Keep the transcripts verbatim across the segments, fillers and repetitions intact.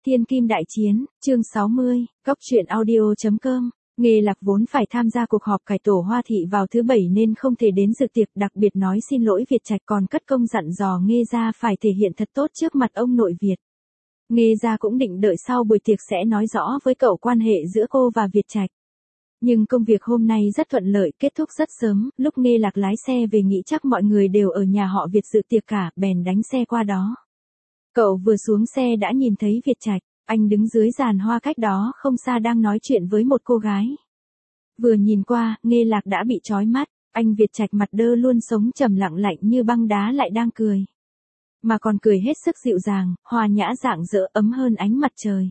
Thiên Kim Đại Chiến, chương sáu mươi, Góc truyện audio chấm com. Nghê Lạc vốn phải tham gia cuộc họp cải tổ Hoa Thị vào thứ bảy nên không thể đến dự tiệc, đặc biệt nói xin lỗi Việt Trạch, còn cất công dặn dò Nghê gia phải thể hiện thật tốt trước mặt ông nội Việt. Nghê gia cũng định đợi sau buổi tiệc sẽ nói rõ với cậu quan hệ giữa cô và Việt Trạch. Nhưng công việc hôm nay rất thuận lợi, kết thúc rất sớm, lúc Nghê Lạc lái xe về nghĩ chắc mọi người đều ở nhà họ Việt dự tiệc cả, bèn đánh xe qua đó. Cậu vừa xuống xe đã nhìn thấy Việt Trạch, anh đứng dưới giàn hoa cách đó không xa đang nói chuyện với một cô gái. Vừa nhìn qua, Nghê Lạc đã bị chói mắt, anh Việt Trạch mặt đơ luôn sống trầm lặng lạnh như băng đá lại đang cười. Mà còn cười hết sức dịu dàng, hòa nhã rạng rỡ ấm hơn ánh mặt trời.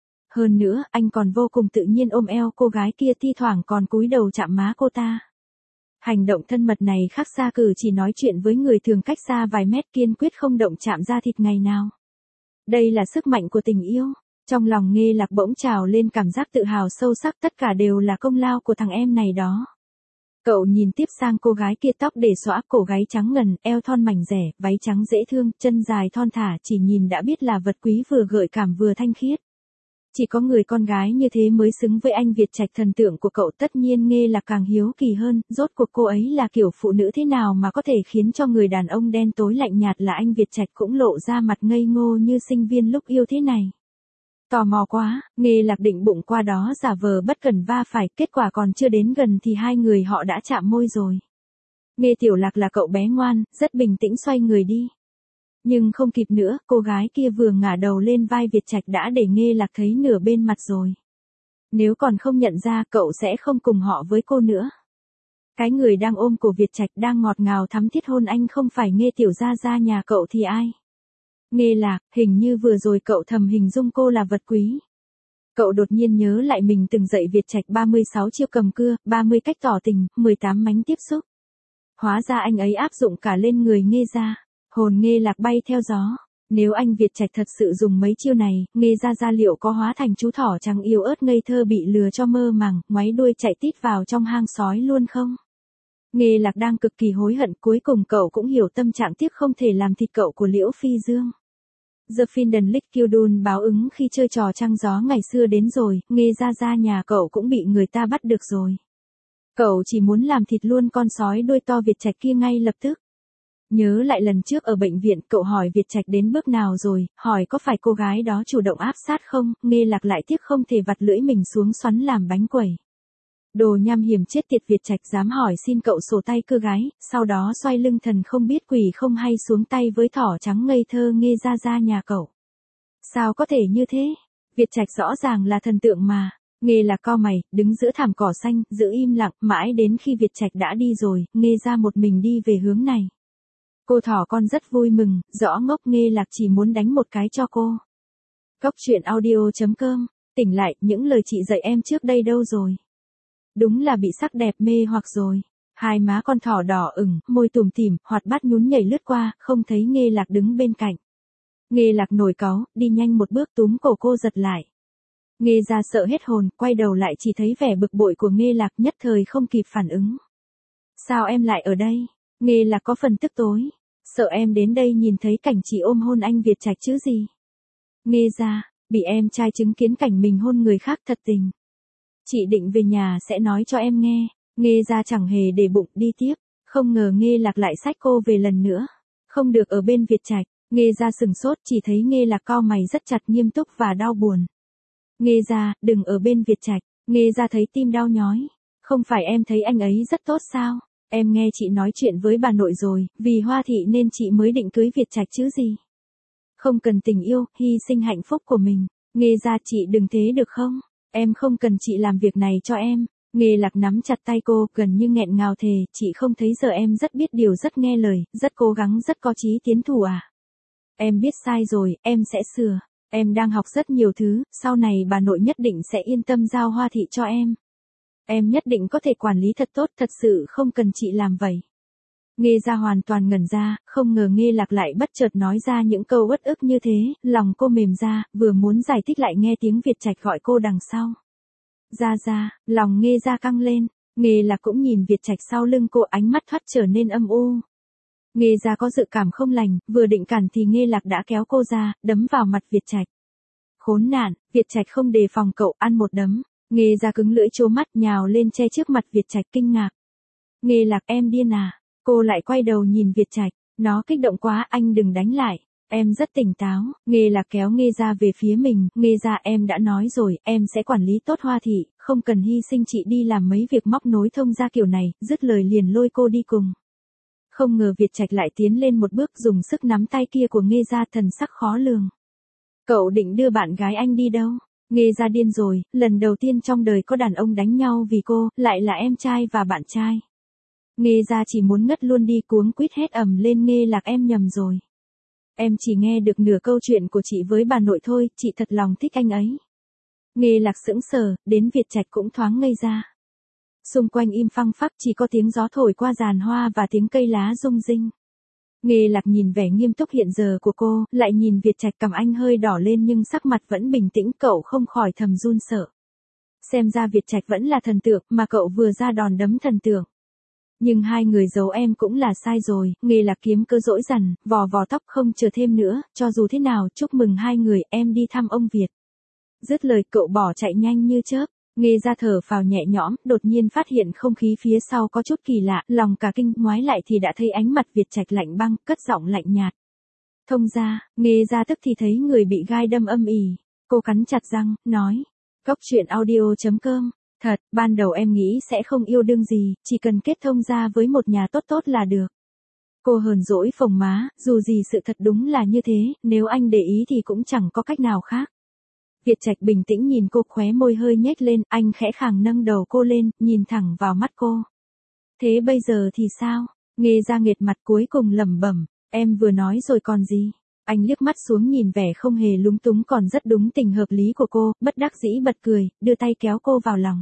Hơn nữa, anh còn vô cùng tự nhiên ôm eo cô gái kia, thi thoảng còn cúi đầu chạm má cô ta. Hành động thân mật này khác xa cử chỉ nói chuyện với người thường cách xa vài mét, kiên quyết không động chạm da thịt ngày nào. Đây là sức mạnh của tình yêu. Trong lòng Nghê Lạc bỗng trào lên cảm giác tự hào sâu sắc, tất cả đều là công lao của thằng em này đó. Cậu nhìn tiếp sang cô gái kia, tóc để xõa, cổ gáy trắng ngần, eo thon mảnh rẻ, váy trắng dễ thương, chân dài thon thả, chỉ nhìn đã biết là vật quý, vừa gợi cảm vừa thanh khiết. Chỉ có người con gái như thế mới xứng với anh Việt Trạch thần tượng của cậu. Tất nhiên Nghê Lạc càng hiếu kỳ hơn, rốt cuộc cô ấy là kiểu phụ nữ thế nào mà có thể khiến cho người đàn ông đen tối lạnh nhạt là anh Việt Trạch cũng lộ ra mặt ngây ngô như sinh viên lúc yêu thế này. Tò mò quá, Nghê Lạc định bụng qua đó giả vờ bất cần va phải, kết quả còn chưa đến gần thì hai người họ đã chạm môi rồi. Nghê Tiểu Lạc là cậu bé ngoan, rất bình tĩnh xoay người đi. Nhưng không kịp nữa, cô gái kia vừa ngả đầu lên vai Việt Trạch đã để Nghê Lạc thấy nửa bên mặt rồi. Nếu còn không nhận ra, cậu sẽ không cùng họ với cô nữa. Cái người đang ôm cổ Việt Trạch đang ngọt ngào thắm thiết hôn anh không phải Nghê Tiểu Gia Gia nhà cậu thì ai? Nghê Lạc, hình như vừa rồi cậu thầm hình dung cô là vật quý. Cậu đột nhiên nhớ lại mình từng dạy Việt Trạch ba mươi sáu chiêu cầm cưa, ba mươi cách tỏ tình, mười tám mánh tiếp xúc. Hóa ra anh ấy áp dụng cả lên người Nghê gia. Hồn Nghê Lạc bay theo gió. Nếu anh Việt Trạch thật sự dùng mấy chiêu này, Nghê gia gia liệu có hóa thành chú thỏ trắng yếu ớt ngây thơ bị lừa cho mơ màng, ngoáy đuôi chạy tít vào trong hang sói luôn không? Nghê Lạc đang cực kỳ hối hận, cuối cùng cậu cũng hiểu tâm trạng tiếc không thể làm thịt cậu của Liễu Phi Dương. The Finden Lick Kyudun báo ứng khi chơi trò trăng gió ngày xưa đến rồi, Nghê gia gia nhà cậu cũng bị người ta bắt được rồi. Cậu chỉ muốn làm thịt luôn con sói đuôi to Việt Trạch kia ngay lập tức. Nhớ lại lần trước ở bệnh viện, cậu hỏi Việt Trạch đến bước nào rồi, hỏi có phải cô gái đó chủ động áp sát không, Nghê Lạc lại tiếc không thể vặt lưỡi mình xuống xoắn làm bánh quẩy. Đồ nham hiểm chết tiệt, Việt Trạch dám hỏi xin cậu sổ tay cưa gái, sau đó xoay lưng thần không biết quỷ không hay xuống tay với thỏ trắng ngây thơ Nghê gia gia nhà cậu. Sao có thể như thế? Việt Trạch rõ ràng là thần tượng mà. Nghê Lạc cau mày, đứng giữa thảm cỏ xanh, giữ im lặng, mãi đến khi Việt Trạch đã đi rồi, Nghê gia một mình đi về hướng này. Cô thỏ con rất vui mừng, rõ ngốc Nghê Lạc chỉ muốn đánh một cái cho cô. Góc truyện audio chấm com, tỉnh lại, những lời chị dạy em trước đây đâu rồi? Đúng là bị sắc đẹp mê hoặc rồi. Hai má con thỏ đỏ ửng, môi tủm tỉm, hoạt bát nhún nhảy lướt qua, không thấy Nghê Lạc đứng bên cạnh. Nghê Lạc nổi cáu, đi nhanh một bước túm cổ cô giật lại. Nghê gia sợ hết hồn, quay đầu lại chỉ thấy vẻ bực bội của Nghê Lạc, nhất thời không kịp phản ứng. Sao em lại ở đây? Nghê Lạc có phần tức tối. Sợ em đến đây nhìn thấy cảnh chị ôm hôn anh Việt Trạch chứ gì? Nghê gia, bị em trai chứng kiến cảnh mình hôn người khác thật tình. Chị định về nhà sẽ nói cho em nghe. Nghê gia chẳng hề để bụng, đi tiếp. Không ngờ Nghê Lạc lại xách cô về lần nữa. Không được ở bên Việt Trạch. Nghê gia sừng sốt, chỉ thấy Nghê Lạc cau mày rất chặt, nghiêm túc và đau buồn. Nghê gia, đừng ở bên Việt Trạch. Nghê gia thấy tim đau nhói. Không phải em thấy anh ấy rất tốt sao? Em nghe chị nói chuyện với bà nội rồi, vì Hoa Thị nên chị mới định cưới Việt Trạch chứ gì. Không cần tình yêu, hy sinh hạnh phúc của mình. Nghê gia, chị đừng thế được không? Em không cần chị làm việc này cho em. Nghê Lạc nắm chặt tay cô, gần như nghẹn ngào thề, chị không thấy giờ em rất biết điều, rất nghe lời, rất cố gắng, rất có chí tiến thủ à? Em biết sai rồi, em sẽ sửa. Em đang học rất nhiều thứ, sau này bà nội nhất định sẽ yên tâm giao Hoa Thị cho em. Em nhất định có thể quản lý thật tốt, thật sự không cần chị làm vậy. Nghê gia hoàn toàn ngẩn ra, không ngờ Nghê Lạc lại bất chợt nói ra những câu uất ức như thế, lòng cô mềm ra, vừa muốn giải thích lại nghe tiếng Việt Trạch gọi cô đằng sau. Gia gia, lòng Nghê gia căng lên, Nghê Lạc cũng nhìn Việt Trạch sau lưng cô, ánh mắt thoát trở nên âm u. Nghê gia có dự cảm không lành, vừa định cản thì Nghê Lạc đã kéo cô ra, đấm vào mặt Việt Trạch. Khốn nạn, Việt Trạch không đề phòng cậu ăn một đấm. Nghe ra cứng lưỡi trố mắt nhào lên che trước mặt Việt Trạch kinh ngạc. Nghe Lạc em điên à? Cô lại quay đầu nhìn Việt Trạch. Nó kích động quá, anh đừng đánh lại. Em rất tỉnh táo. Nghe Lạc kéo Nghe ra về phía mình. Nghe ra em đã nói rồi, em sẽ quản lý tốt Hoa thị, không cần hy sinh chị đi làm mấy việc móc nối thông gia kiểu này. Dứt lời liền lôi cô đi cùng. Không ngờ Việt Trạch lại tiến lên một bước dùng sức nắm tay kia của Nghe ra thần sắc khó lường. Cậu định đưa bạn gái anh đi đâu? Nghe ra điên rồi, lần đầu tiên trong đời có đàn ông đánh nhau vì cô, lại là em trai và bạn trai. Nghe ra chỉ muốn ngất luôn đi, cuống quýt hét ầm lên. Nghe Lạc em nhầm rồi. Em chỉ nghe được nửa câu chuyện của chị với bà nội thôi, chị thật lòng thích anh ấy. Nghe Lạc sững sờ, đến Việt Trạch cũng thoáng ngây ra. Xung quanh im phăng phắc, chỉ có tiếng gió thổi qua giàn hoa và tiếng cây lá rung rinh. Nghe Lạc nhìn vẻ nghiêm túc hiện giờ của cô, lại nhìn Việt Trạch, cằm anh hơi đỏ lên nhưng sắc mặt vẫn bình tĩnh, cậu không khỏi thầm run sợ. Xem ra Việt Trạch vẫn là thần tượng, mà cậu vừa ra đòn đấm thần tượng. Nhưng hai người giấu em cũng là sai rồi. Nghe Lạc kiếm cơ dỗi dằn, vò vò tóc không chờ thêm nữa, cho dù thế nào chúc mừng hai người, em đi thăm ông Việt. Dứt lời cậu bỏ chạy nhanh như chớp. Nghe ra thở phào nhẹ nhõm, đột nhiên phát hiện không khí phía sau có chút kỳ lạ, lòng cả kinh, ngoái lại thì đã thấy ánh mặt Việt Trạch lạnh băng, cất giọng lạnh nhạt. Thông gia. Nghe ra tức thì thấy người bị gai đâm âm ỉ. Cô cắn chặt răng, nói. Cốc truyện audio chấm com. Thật, ban đầu em nghĩ sẽ không yêu đương gì, chỉ cần kết thông gia với một nhà tốt tốt là được. Cô hờn dỗi phồng má, dù gì sự thật đúng là như thế, nếu anh để ý thì cũng chẳng có cách nào khác. Việt Trạch bình tĩnh nhìn cô, khóe môi hơi nhếch lên, anh khẽ khàng nâng đầu cô lên, nhìn thẳng vào mắt cô. Thế bây giờ thì sao? Nghe ra nghệt mặt cuối cùng lẩm bẩm, em vừa nói rồi còn gì? Anh liếc mắt xuống nhìn vẻ không hề lúng túng còn rất đúng tình hợp lý của cô, bất đắc dĩ bật cười, đưa tay kéo cô vào lòng.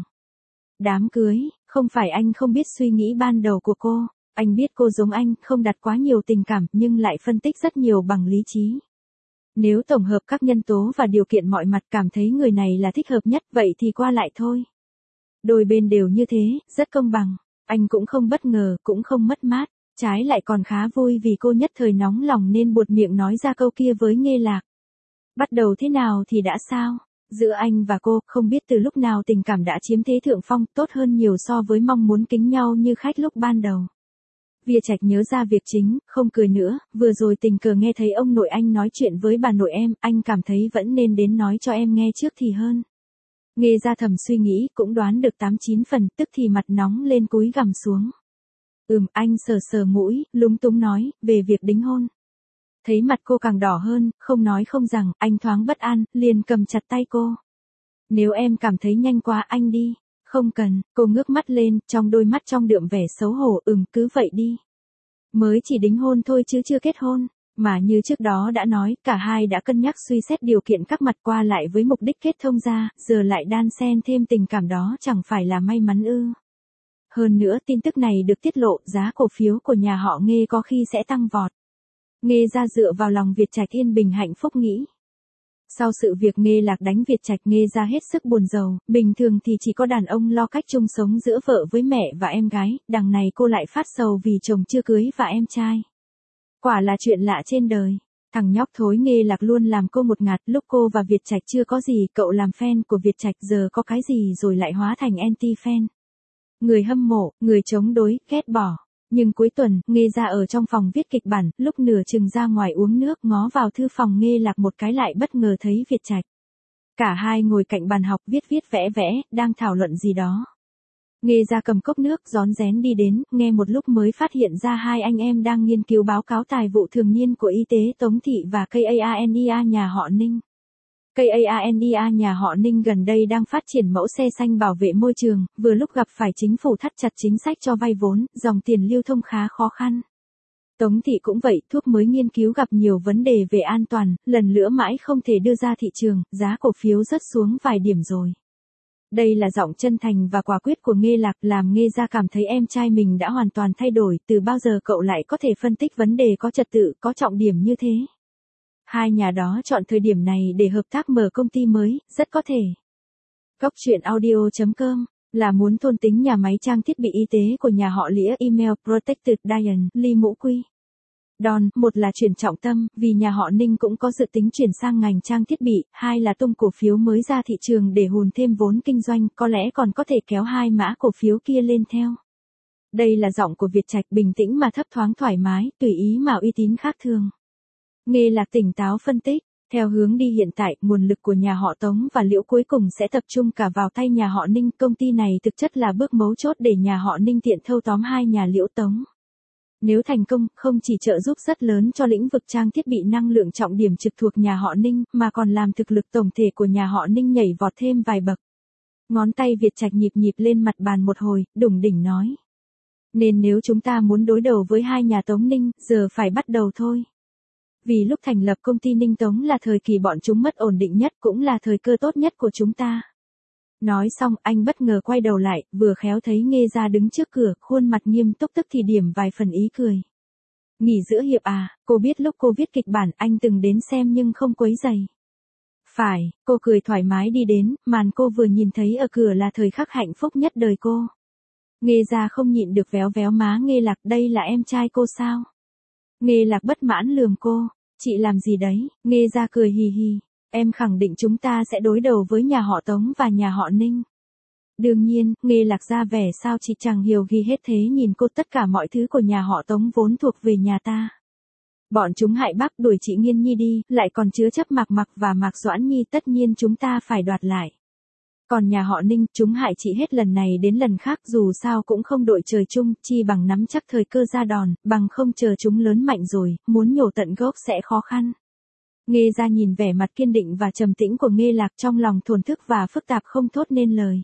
Đám cưới, không phải anh không biết suy nghĩ ban đầu của cô, anh biết cô giống anh, không đặt quá nhiều tình cảm nhưng lại phân tích rất nhiều bằng lý trí. Nếu tổng hợp các nhân tố và điều kiện mọi mặt cảm thấy người này là thích hợp nhất, vậy thì qua lại thôi. Đôi bên đều như thế, rất công bằng. Anh cũng không bất ngờ, cũng không mất mát. Trái lại còn khá vui vì cô nhất thời nóng lòng nên buột miệng nói ra câu kia với Nghe Lạc. Bắt đầu thế nào thì đã sao? Giữa anh và cô, không biết từ lúc nào tình cảm đã chiếm thế thượng phong, tốt hơn nhiều so với mong muốn kính nhau như khách lúc ban đầu. Việt Trạch nhớ ra việc chính, không cười nữa, vừa rồi tình cờ nghe thấy ông nội anh nói chuyện với bà nội em, anh cảm thấy vẫn nên đến nói cho em nghe trước thì hơn. Nghe ra thầm suy nghĩ, cũng đoán được tám chín phần, tức thì mặt nóng lên cúi gằm xuống. Ừm, anh sờ sờ mũi, lúng túng nói, về việc đính hôn. Thấy mặt cô càng đỏ hơn, không nói không rằng, anh thoáng bất an, liền cầm chặt tay cô. Nếu em cảm thấy nhanh quá anh đi. Không cần, cô ngước mắt lên, trong đôi mắt trong đượm vẻ xấu hổ, ừm cứ vậy đi. Mới chỉ đính hôn thôi chứ chưa kết hôn, mà như trước đó đã nói, cả hai đã cân nhắc suy xét điều kiện các mặt qua lại với mục đích kết thông gia, giờ lại đan xen thêm tình cảm đó chẳng phải là may mắn ư. Hơn nữa tin tức này được tiết lộ, giá cổ phiếu của nhà họ Nghe có khi sẽ tăng vọt. Nghe ra dựa vào lòng Việt Trạch yên bình hạnh phúc nghĩ. Sau sự việc Nghe Lạc đánh Việt Trạch, Nghe ra hết sức buồn rầu, bình thường thì chỉ có đàn ông lo cách chung sống giữa vợ với mẹ và em gái, đằng này cô lại phát sầu vì chồng chưa cưới và em trai. Quả là chuyện lạ trên đời. Thằng nhóc thối Nghe Lạc luôn làm cô một ngạt, lúc cô và Việt Trạch chưa có gì, cậu làm fan của Việt Trạch, giờ có cái gì rồi lại hóa thành anti-fan. Người hâm mộ, người chống đối, ghét bỏ. Nhưng cuối tuần, Nghe ra ở trong phòng viết kịch bản, lúc nửa chừng ra ngoài uống nước ngó vào thư phòng Nghe Lạc một cái lại bất ngờ thấy Việt Trạch. Cả hai ngồi cạnh bàn học viết viết vẽ vẽ, đang thảo luận gì đó. Nghe ra cầm cốc nước rón rén đi đến, nghe một lúc mới phát hiện ra hai anh em đang nghiên cứu báo cáo tài vụ thường niên của y tế Tống Thị và KANIA nhà họ Ninh. KANIA nhà họ Ninh gần đây đang phát triển mẫu xe xanh bảo vệ môi trường, vừa lúc gặp phải chính phủ thắt chặt chính sách cho vay vốn, dòng tiền lưu thông khá khó khăn. Tống Thị cũng vậy, thuốc mới nghiên cứu gặp nhiều vấn đề về an toàn, lần nữa mãi không thể đưa ra thị trường, giá cổ phiếu rớt xuống vài điểm rồi. Đây là giọng chân thành và quả quyết của Nghe Lạc, làm Nghe ra cảm thấy em trai mình đã hoàn toàn thay đổi, từ bao giờ cậu lại có thể phân tích vấn đề có trật tự, có trọng điểm như thế. Hai nhà đó chọn thời điểm này để hợp tác mở công ty mới, rất có thể. Cốc truyện audio chấm com là muốn thôn tính nhà máy trang thiết bị y tế của nhà họ Lĩa, email protected Diane, Ly Mũ Quy. Đòn, một là chuyển trọng tâm, vì nhà họ Ninh cũng có dự tính chuyển sang ngành trang thiết bị, hai là tung cổ phiếu mới ra thị trường để hùn thêm vốn kinh doanh, có lẽ còn có thể kéo hai mã cổ phiếu kia lên theo. Đây là giọng của Việt Trạch bình tĩnh mà thấp thoáng thoải mái, tùy ý mà uy tín khác thường. Nghe Lạc tỉnh táo phân tích, theo hướng đi hiện tại, nguồn lực của nhà họ Tống và Liễu cuối cùng sẽ tập trung cả vào tay nhà họ Ninh, công ty này thực chất là bước mấu chốt để nhà họ Ninh tiện thâu tóm hai nhà Liễu Tống. Nếu thành công, không chỉ trợ giúp rất lớn cho lĩnh vực trang thiết bị năng lượng trọng điểm trực thuộc nhà họ Ninh, mà còn làm thực lực tổng thể của nhà họ Ninh nhảy vọt thêm vài bậc. Ngón tay Việt Trạch nhịp nhịp lên mặt bàn một hồi, đủng đỉnh nói. Nên nếu chúng ta muốn đối đầu với hai nhà Tống Ninh, giờ phải bắt đầu thôi. Vì lúc thành lập công ty Ninh Tống là thời kỳ bọn chúng mất ổn định nhất, cũng là thời cơ tốt nhất của chúng ta. Nói xong, anh bất ngờ quay đầu lại, vừa khéo thấy Nghê Gia đứng trước cửa, khuôn mặt nghiêm túc tức thì điểm vài phần ý cười. Nghỉ giữa hiệp à, cô biết lúc cô viết kịch bản anh từng đến xem nhưng không quấy rầy. Phải, cô cười thoải mái đi đến, màn cô vừa nhìn thấy ở cửa là thời khắc hạnh phúc nhất đời cô. Nghê Gia không nhịn được véo véo má Nghê Lạc, đây là em trai cô sao? Nghê Lạc bất mãn lườm cô, chị làm gì đấy? Nghê Gia cười hì hì, em khẳng định chúng ta sẽ đối đầu với nhà họ Tống và nhà họ Ninh. Đương nhiên, Nghê Lạc ra vẻ sao chị chẳng hiểu ghi hết thế, nhìn cô, tất cả mọi thứ của nhà họ Tống vốn thuộc về nhà ta. Bọn chúng hại Bắc đuổi chị Nghiên Nhi đi, lại còn chứa chấp Mạc Mặc và Mạc Doãn Nhi, tất nhiên chúng ta phải đoạt lại. Còn nhà họ Ninh, chúng hại chị hết lần này đến lần khác, dù sao cũng không đội trời chung, chi bằng nắm chắc thời cơ ra đòn, bằng không chờ chúng lớn mạnh rồi, muốn nhổ tận gốc sẽ khó khăn. Nghê Gia nhìn vẻ mặt kiên định và trầm tĩnh của Nghê Lạc, trong lòng thổn thức và phức tạp không thốt nên lời.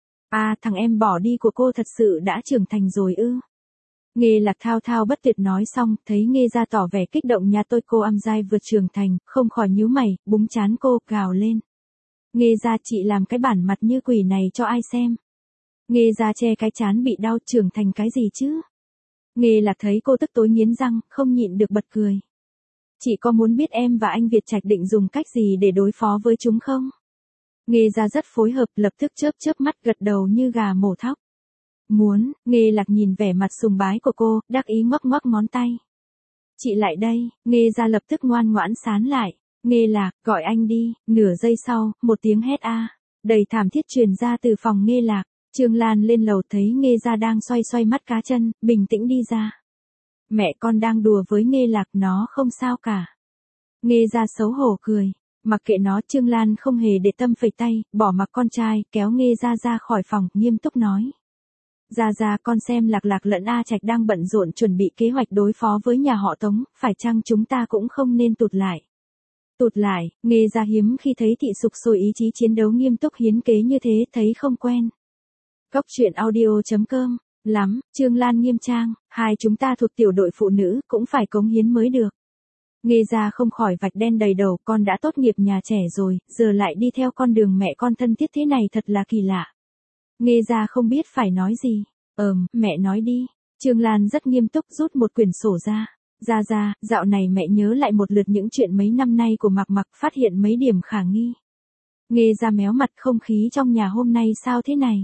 À, thằng em bỏ đi của cô thật sự đã trưởng thành rồi ư? Nghê Lạc thao thao bất tuyệt nói xong, thấy Nghê Gia tỏ vẻ kích động, nhà tôi cô am giai vượt trưởng thành, không khỏi nhíu mày, búng trán cô, gào lên. Nghê Gia, chị làm cái bản mặt như quỷ này cho ai xem? Nghê Gia che cái trán bị đau, trưởng thành cái gì chứ? Nghê Lạc thấy cô tức tối nghiến răng, không nhịn được bật cười. Chị có muốn biết em và anh Việt Trạch định dùng cách gì để đối phó với chúng không? Nghê Gia rất phối hợp, lập tức chớp chớp mắt gật đầu như gà mổ thóc. Muốn, Nghê Lạc nhìn vẻ mặt sùng bái của cô, đắc ý ngoắc ngoắc ngón tay. Chị lại đây, Nghê Gia lập tức ngoan ngoãn sán lại. Nghê Lạc, gọi anh đi, nửa giây sau, một tiếng hét a, đầy thảm thiết truyền ra từ phòng Nghê Lạc. Trương Lan lên lầu thấy Nghê Gia đang xoay xoay mắt cá chân, bình tĩnh đi ra. Mẹ con đang đùa với Nghê Lạc, nó không sao cả. Nghê Gia xấu hổ cười, mặc kệ nó. Trương Lan không hề để tâm, phẩy tay, bỏ mặc con trai, kéo Nghê Gia ra khỏi phòng, nghiêm túc nói. Gia Gia, con xem Lạc Lạc lẫn A Trạch đang bận rộn chuẩn bị kế hoạch đối phó với nhà họ Tống, phải chăng chúng ta cũng không nên tụt lại? Tụt lại, Nghê Gia hiếm khi thấy thị sục sôi ý chí chiến đấu nghiêm túc hiến kế như thế, thấy không quen. Góc truyện audio chấm com, lắm, Trương Lan nghiêm trang, hai chúng ta thuộc tiểu đội phụ nữ, cũng phải cống hiến mới được. Nghê Gia không khỏi vạch đen đầy đầu, con đã tốt nghiệp nhà trẻ rồi, giờ lại đi theo con đường mẹ con thân thiết thế này thật là kỳ lạ. Nghê Gia không biết phải nói gì. Ờm, mẹ nói đi. Trương Lan rất nghiêm túc rút một quyển sổ ra. Gia Gia, dạo này mẹ nhớ lại một lượt những chuyện mấy năm nay của Mạc Mặc, phát hiện mấy điểm khả nghi. Nghê Gia méo mặt, không khí trong nhà hôm nay sao thế này?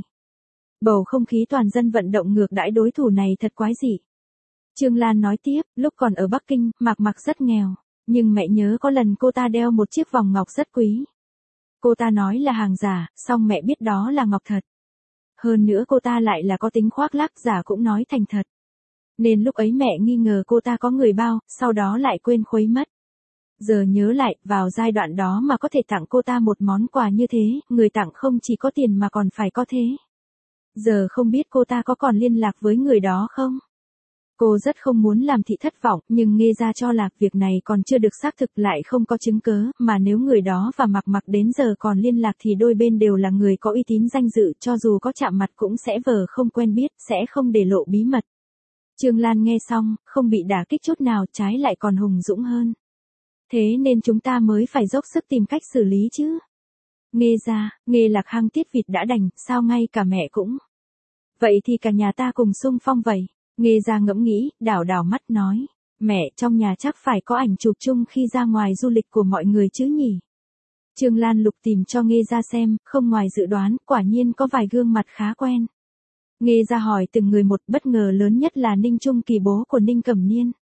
Bầu không khí toàn dân vận động ngược đãi đối thủ này thật quái dị. Trương Lan nói tiếp, lúc còn ở Bắc Kinh, Mạc Mặc rất nghèo, nhưng mẹ nhớ có lần cô ta đeo một chiếc vòng ngọc rất quý. Cô ta nói là hàng giả, song mẹ biết đó là ngọc thật. Hơn nữa cô ta lại là có tính khoác lác, giả cũng nói thành thật. Nên lúc ấy mẹ nghi ngờ cô ta có người bao, sau đó lại quên khuấy mất. Giờ nhớ lại, vào giai đoạn đó mà có thể tặng cô ta một món quà như thế, người tặng không chỉ có tiền mà còn phải có thế. Giờ không biết cô ta có còn liên lạc với người đó không? Cô rất không muốn làm thị thất vọng, nhưng Nghê Gia cho là việc này còn chưa được xác thực, lại không có chứng cớ, mà nếu người đó và Mạc Mặc đến giờ còn liên lạc thì đôi bên đều là người có uy tín danh dự, cho dù có chạm mặt cũng sẽ vờ không quen biết, sẽ không để lộ bí mật. Trương Lan nghe xong, không bị đả kích chút nào, trái lại còn hùng dũng hơn. Thế nên chúng ta mới phải dốc sức tìm cách xử lý chứ. Nghê Gia, Nghê Lạc hang tiết vịt đã đành, sao ngay cả mẹ cũng. Vậy thì cả nhà ta cùng xung phong vậy. Nghê Gia ngẫm nghĩ, đảo đảo mắt nói. Mẹ, trong nhà chắc phải có ảnh chụp chung khi ra ngoài du lịch của mọi người chứ nhỉ? Trương Lan lục tìm cho Nghê Gia xem, không ngoài dự đoán, quả nhiên có vài gương mặt khá quen. Nghê Gia hỏi từng người một, bất ngờ lớn nhất là Ninh Trung Kỳ, bố của Ninh Cẩm Niên.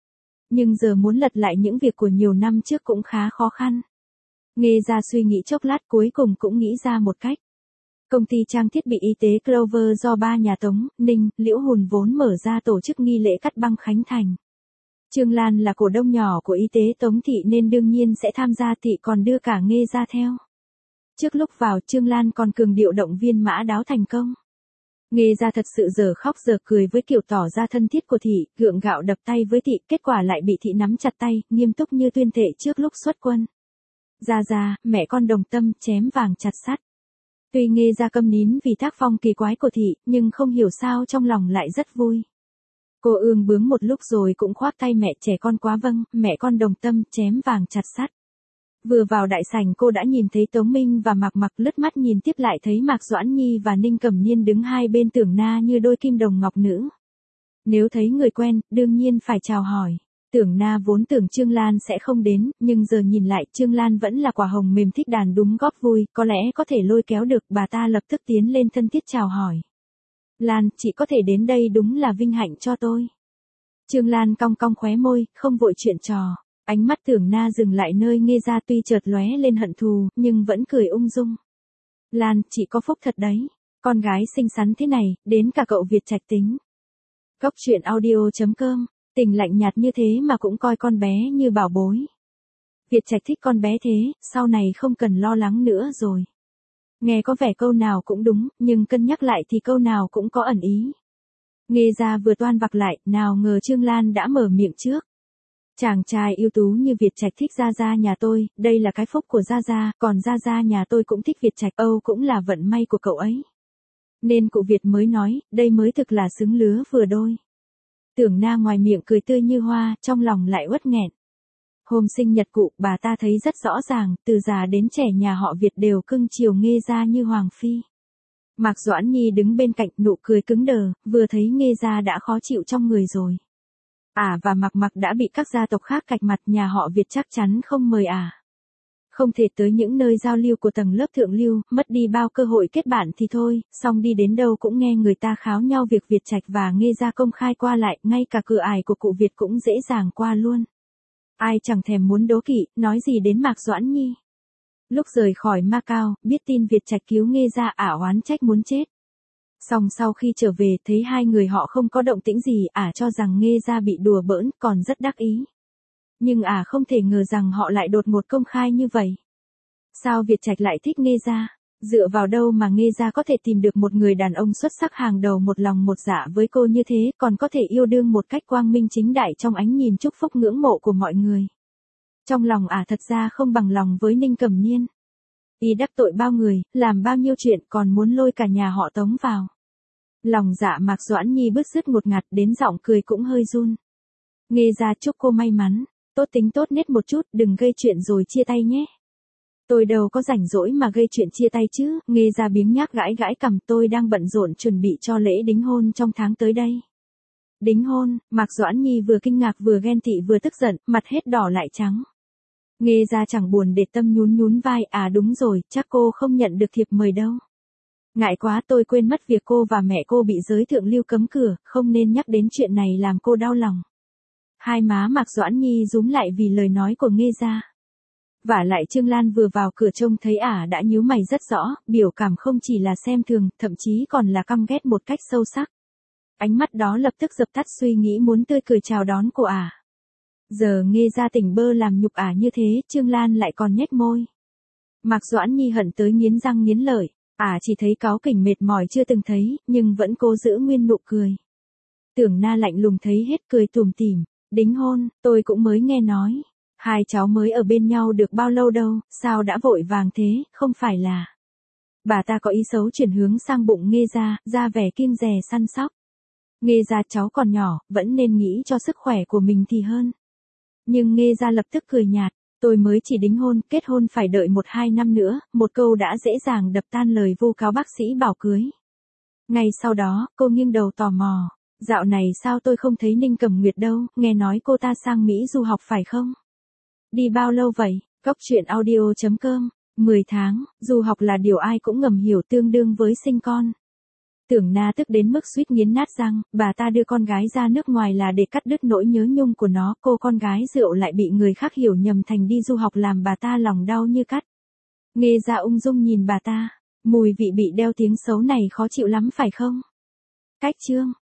Nhưng giờ muốn lật lại những việc của nhiều năm trước cũng khá khó khăn. Nghe ra suy nghĩ chốc lát cuối cùng cũng nghĩ ra một cách. Công ty trang thiết bị y tế Clover do ba nhà Tống, Ninh, Liễu Hùn vốn mở ra tổ chức nghi lễ cắt băng khánh thành. Trương Lan là cổ đông nhỏ của y tế Tống Thị nên đương nhiên sẽ tham gia, Thị còn đưa cả Nghe ra theo. Trước lúc vào Trương Lan còn cường điệu động viên Mã Đáo thành công. Nghe ra thật sự giờ khóc giờ cười với kiểu tỏ ra thân thiết của Thị, gượng gạo đập tay với Thị, kết quả lại bị Thị nắm chặt tay, nghiêm túc như tuyên thệ trước lúc xuất quân. Ra ra, mẹ con đồng tâm, chém vàng chặt sắt. Tuy Nghe ra câm nín vì tác phong kỳ quái của Thị, nhưng không hiểu sao trong lòng lại rất vui. Cô ương bướng một lúc rồi cũng khoác tay mẹ, trẻ con quá vâng, mẹ con đồng tâm, chém vàng chặt sắt. Vừa vào đại sảnh cô đã nhìn thấy Tống Minh và Mạc Mặc, lướt mắt nhìn tiếp lại thấy Mạc Doãn Nhi và Ninh Cẩm Niên đứng hai bên Tưởng Na như đôi kim đồng ngọc nữ. Nếu thấy người quen, đương nhiên phải chào hỏi. Tưởng Na vốn tưởng Trương Lan sẽ không đến, nhưng giờ nhìn lại Trương Lan vẫn là quả hồng mềm thích đàn đúng góp vui, có lẽ có thể lôi kéo được, bà ta lập tức tiến lên thân thiết chào hỏi. Lan, chị có thể đến đây đúng là vinh hạnh cho tôi. Trương Lan cong cong khóe môi, không vội chuyện trò. Ánh mắt Tưởng Na dừng lại nơi Nghe ra, tuy chợt lóe lên hận thù, nhưng vẫn cười ung dung. Lan, chị có phúc thật đấy. Con gái xinh xắn thế này, đến cả cậu Việt Trạch tính. Cốc truyện audio chấm com, tình lạnh nhạt như thế mà cũng coi con bé như bảo bối. Việt Trạch thích con bé thế, sau này không cần lo lắng nữa rồi. Nghe có vẻ câu nào cũng đúng, nhưng cân nhắc lại thì câu nào cũng có ẩn ý. Nghe ra vừa toan vặc lại, nào ngờ Trương Lan đã mở miệng trước. Chàng trai ưu tú như Việt Trạch thích Gia Gia nhà tôi, đây là cái phúc của Gia Gia, còn Gia Gia nhà tôi cũng thích Việt Trạch, Âu cũng là vận may của cậu ấy. Nên cụ Việt mới nói, đây mới thực là xứng lứa vừa đôi. Tưởng Na ngoài miệng cười tươi như hoa, trong lòng lại uất nghẹn. Hôm sinh nhật cụ, bà ta thấy rất rõ ràng, từ già đến trẻ nhà họ Việt đều cưng chiều Nghe ra như hoàng phi. Mạc Doãn Nhi đứng bên cạnh, nụ cười cứng đờ, vừa thấy Nghe ra đã khó chịu trong người rồi. Ả à và Mạc Mặc đã bị các gia tộc khác cạch mặt, nhà họ Việt chắc chắn không mời ả. À. Không thể tới những nơi giao lưu của tầng lớp thượng lưu, mất đi bao cơ hội kết bạn thì thôi, song đi đến đâu cũng nghe người ta kháo nhau việc Việt Trạch và Nghe ra công khai qua lại, ngay cả cửa ải của cụ Việt cũng dễ dàng qua luôn. Ai chẳng thèm muốn đố kỵ, nói gì đến Mạc Doãn Nhi. Lúc rời khỏi Macau, biết tin Việt Trạch cứu Nghe ra, ả oán trách muốn chết. Song sau khi trở về thấy hai người họ không có động tĩnh gì, ả cho rằng Nghe ra bị đùa bỡn, còn rất đắc ý. Nhưng ả không thể ngờ rằng họ lại đột ngột công khai như vậy. Sao Việt Trạch lại thích Nghe ra? Dựa vào đâu mà Nghe ra có thể tìm được một người đàn ông xuất sắc hàng đầu một lòng một dạ với cô như thế, còn có thể yêu đương một cách quang minh chính đại trong ánh nhìn chúc phúc ngưỡng mộ của mọi người. Trong lòng ả thật ra không bằng lòng với Ninh Cẩm Niên. Y đắc tội bao người, làm bao nhiêu chuyện, còn muốn lôi cả nhà họ Tống vào. Lòng dạ Mạc Doãn Nhi bứt rứt một ngạt, đến giọng cười cũng hơi run. Nghe ra chúc cô may mắn, tốt tính tốt nết một chút, đừng gây chuyện rồi chia tay nhé. Tôi đâu có rảnh rỗi mà gây chuyện chia tay chứ, Nghe ra biếng nhác gãi gãi cằm, tôi đang bận rộn chuẩn bị cho lễ đính hôn trong tháng tới đây. Đính hôn, Mạc Doãn Nhi vừa kinh ngạc vừa ghen tị vừa tức giận, mặt hết đỏ lại trắng. Nghe ra chẳng buồn để tâm nhún nhún vai, à đúng rồi, chắc cô không nhận được thiệp mời đâu. Ngại quá, tôi quên mất việc cô và mẹ cô bị giới thượng lưu cấm cửa, không nên nhắc đến chuyện này làm cô đau lòng. Hai má Mạc Doãn Nhi rúm lại vì lời nói của Nghe ra. Vả lại Trương Lan vừa vào cửa trông thấy ả đã nhíu mày rất rõ, biểu cảm không chỉ là xem thường, thậm chí còn là căm ghét một cách sâu sắc. Ánh mắt đó lập tức dập tắt suy nghĩ muốn tươi cười chào đón của ả. Giờ Nghe ra tỉnh bơ làm nhục ả như thế, Trương Lan lại còn nhếch môi. Mạc Doãn Nhi hận tới nghiến răng nghiến lợi, ả chỉ thấy cáu kỉnh mệt mỏi chưa từng thấy, nhưng vẫn cố giữ nguyên nụ cười. Tưởng Na lạnh lùng thấy hết cười tủm tỉm, đính hôn, tôi cũng mới nghe nói. Hai cháu mới ở bên nhau được bao lâu đâu, sao đã vội vàng thế, không phải là. Bà ta có ý xấu chuyển hướng sang bụng Nghe ra, ra vẻ kiêng dè săn sóc. Nghe ra cháu còn nhỏ, vẫn nên nghĩ cho sức khỏe của mình thì hơn. Nhưng Nghe ra lập tức cười nhạt, tôi mới chỉ đính hôn, kết hôn phải đợi một hai năm nữa, một câu đã dễ dàng đập tan lời vu cáo bác sĩ bảo cưới. Ngay sau đó, cô nghiêng đầu tò mò, dạo này sao tôi không thấy Ninh Cẩm Nguyệt đâu, nghe nói cô ta sang Mỹ du học phải không? Đi bao lâu vậy? Cốc truyện audio chấm com, mười tháng, du học là điều ai cũng ngầm hiểu tương đương với sinh con. Tưởng Na tức đến mức suýt nghiến nát răng, bà ta đưa con gái ra nước ngoài là để cắt đứt nỗi nhớ nhung của nó, cô con gái rượu lại bị người khác hiểu nhầm thành đi du học làm bà ta lòng đau như cắt. Nghe ra ung dung nhìn bà ta, mùi vị bị đeo tiếng xấu này khó chịu lắm phải không? Cách chương